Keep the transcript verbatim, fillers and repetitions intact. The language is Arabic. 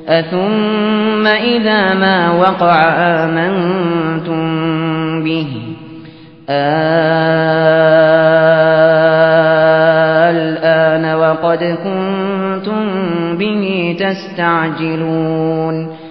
أثم إذا ما وقع آمنتم به الآن وقد كنتم به تستعجلون